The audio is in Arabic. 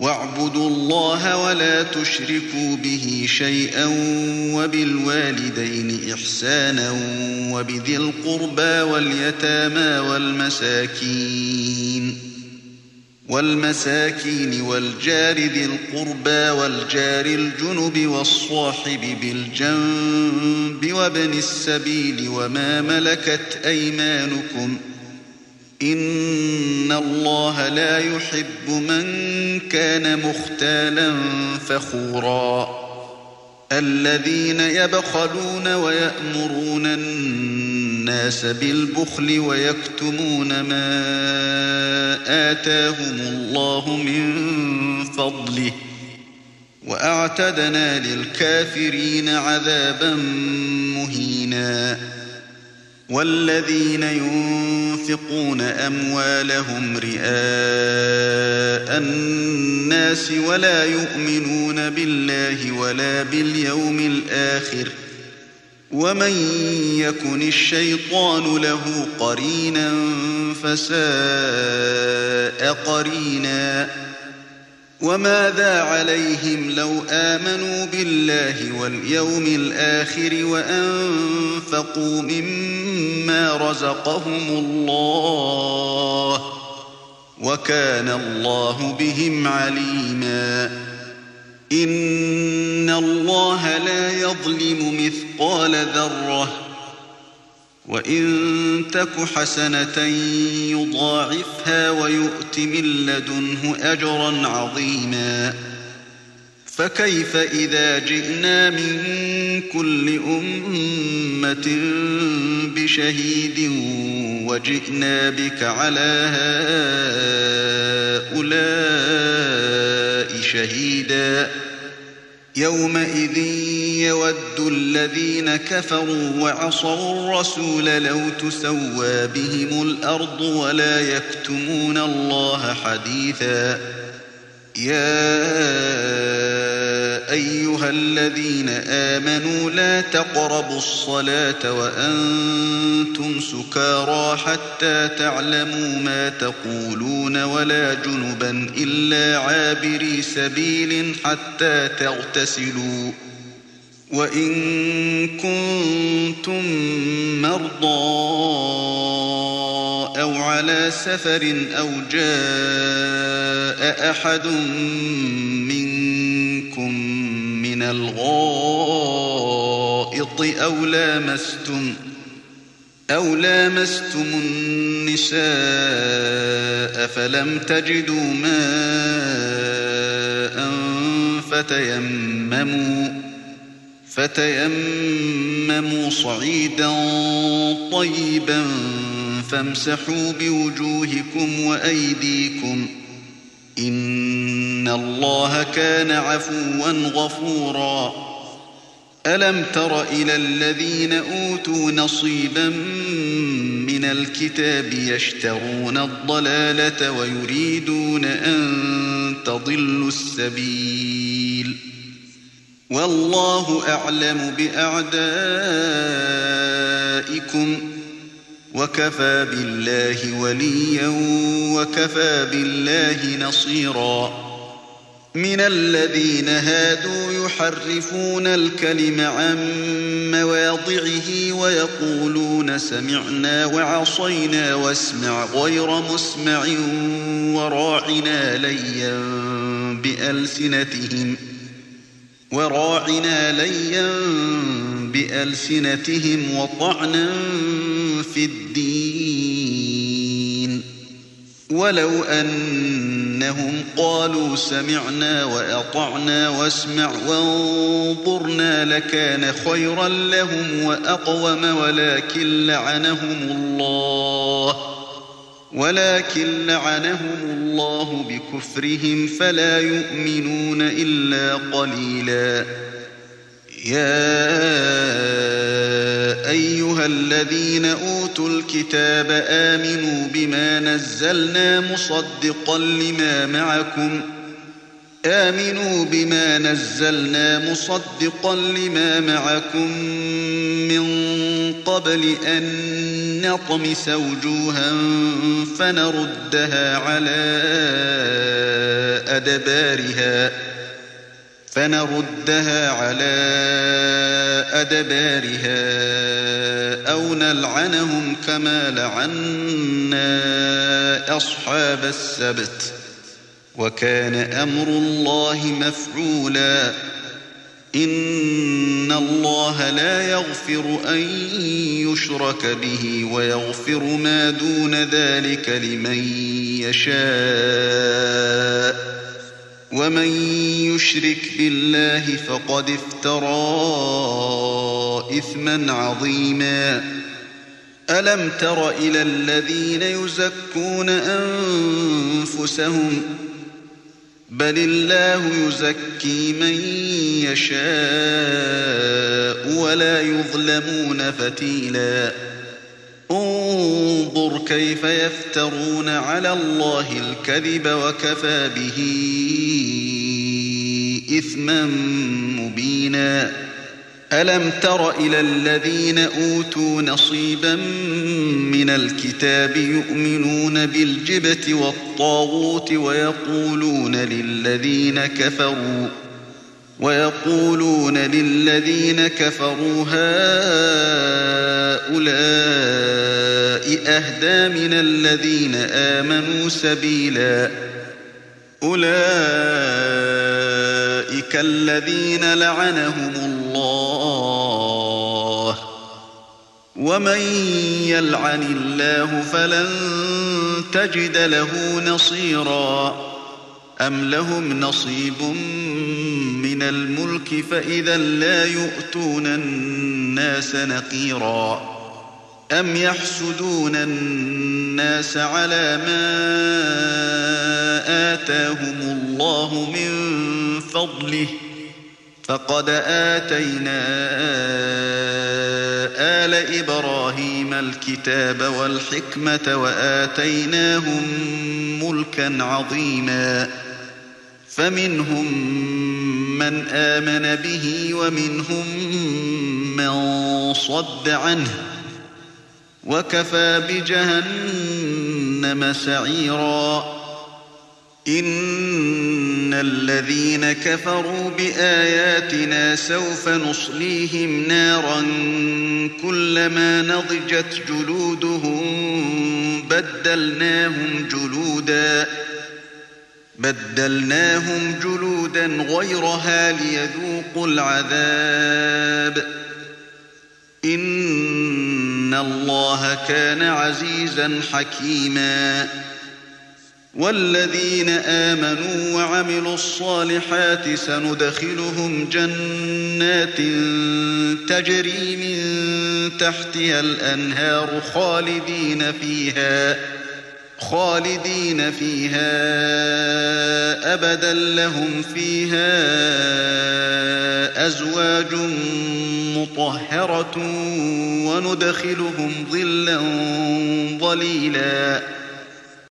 واعبدوا الله ولا تشركوا به شيئا وبالوالدين إحسانا وبذي القربى واليتامى والمساكين والجار ذي القربى والجار الجنب والصاحب بالجنب وابن السبيل وما ملكت أيمانكم إن الله لا يحب من كان مختالا فخورا الذين يبخلون ويأمرون الناس بالبخل ويكتمون ما آتاهم الله من فضله وأعتدنا للكافرين عذابا مهينا والذين ينفقون أموالهم رئاء الناس ولا يؤمنون بالله ولا باليوم الآخر ومن يكن الشيطان له قرينا فساء قرينا وماذا عليهم لو آمنوا بالله واليوم الآخر وأنفقوا مما رزقهم الله وكان الله بهم عليما إن الله لا يظلم مثقال ذرة وإن تك حسنة يضاعفها ويؤت من لدنه أجرا عظيما فكيف إذا جئنا من كل أمة بشهيد وجئنا بك على هؤلاء شهيدا يومئذ يود الذين كفروا وعصوا الرسول لو تسوى بهم الأرض ولا يكتمون الله حديثا يا أيها الذين آمنوا لا تقربوا الصلاة وأنتم سكارى حتى تعلموا ما تقولون ولا جنبا إلا عابري سبيل حتى تغتسلوا وإن كنتم مرضى أو على سفر أو جاء أحد منكم من الغائط أو لامستم النساء فلم تجدوا ماء فتيمموا صعيدا طيبا فامسحوا بوجوهكم وأيديكم إن الله كان عفوا غفورا ألم تر إلى الذين أوتوا نصيبا من الكتاب يشترون الضلالة ويريدون أن تضلوا السبيل والله أعلم بأعدائكم وكفى بالله وليا وكفى بالله نصيرا من الذين هادوا يحرفون الكلم عن مواضعه ويقولون سمعنا وعصينا واسمع غير مسمع وراعنا ليا بألسنتهم وطعنا في الدين ولو أنهم قالوا سمعنا وأطعنا واسمع وانظرنا لكان خيرا لهم وأقوم ولكن لعنهم الله بكفرهم فلا يؤمنون إلا قليلا يا أيها الذين أوتوا الكتاب آمنوا بما نزلنا مصدقا لما معكم آمنوا بما نزلنا مصدقا لما معكم من قبل أن نطمس وجوها فنردها على أدبارها أو نلعنهم كما لعنا أصحاب السبت وكان أمر الله مفعولا إن الله لا يغفر أن يشرك به ويغفر ما دون ذلك لمن يشاء ومن يشرك بالله فقد افترى إثما عظيما ألم تر إلى الذين يزكون أنفسهم بل الله يزكي من يشاء ولا يظلمون فتيلا انظر كيف يفترون على الله الكذب وكفى به إثما مبينا ألم تر إلى الذين أوتوا نصيبا من الكتاب يؤمنون بالجبت والطاغوت ويقولون للذين كفروا هؤلاء أهدى من الذين آمنوا سبيلا أولئك الذين لعنهم الله ومن يلعن الله فلن تجد له نصيرا أم لهم نصيب من الملك فإذا لا يؤتون الناس نقيرا أم يحسدون الناس على ما آتاهم الله من فضله فقد آتينا آل إبراهيم الكتاب والحكمة وآتيناهم ملكا عظيما فمنهم من آمن به ومنهم من صد عنه وكفى بجهنم سعيرا إن الذين كفروا بآياتنا سوف نصليهم نارا كلما نضجت جلودهم بدلناهم جلودا غيرها ليذوقوا العذاب إن الله كان عزيزا حكيما والذين آمنوا وعملوا الصالحات سندخلهم جنات تجري من تحتها الأنهار خالدين فيها أبدا لهم فيها أزواج مطهرة وندخلهم ظلا ظليلا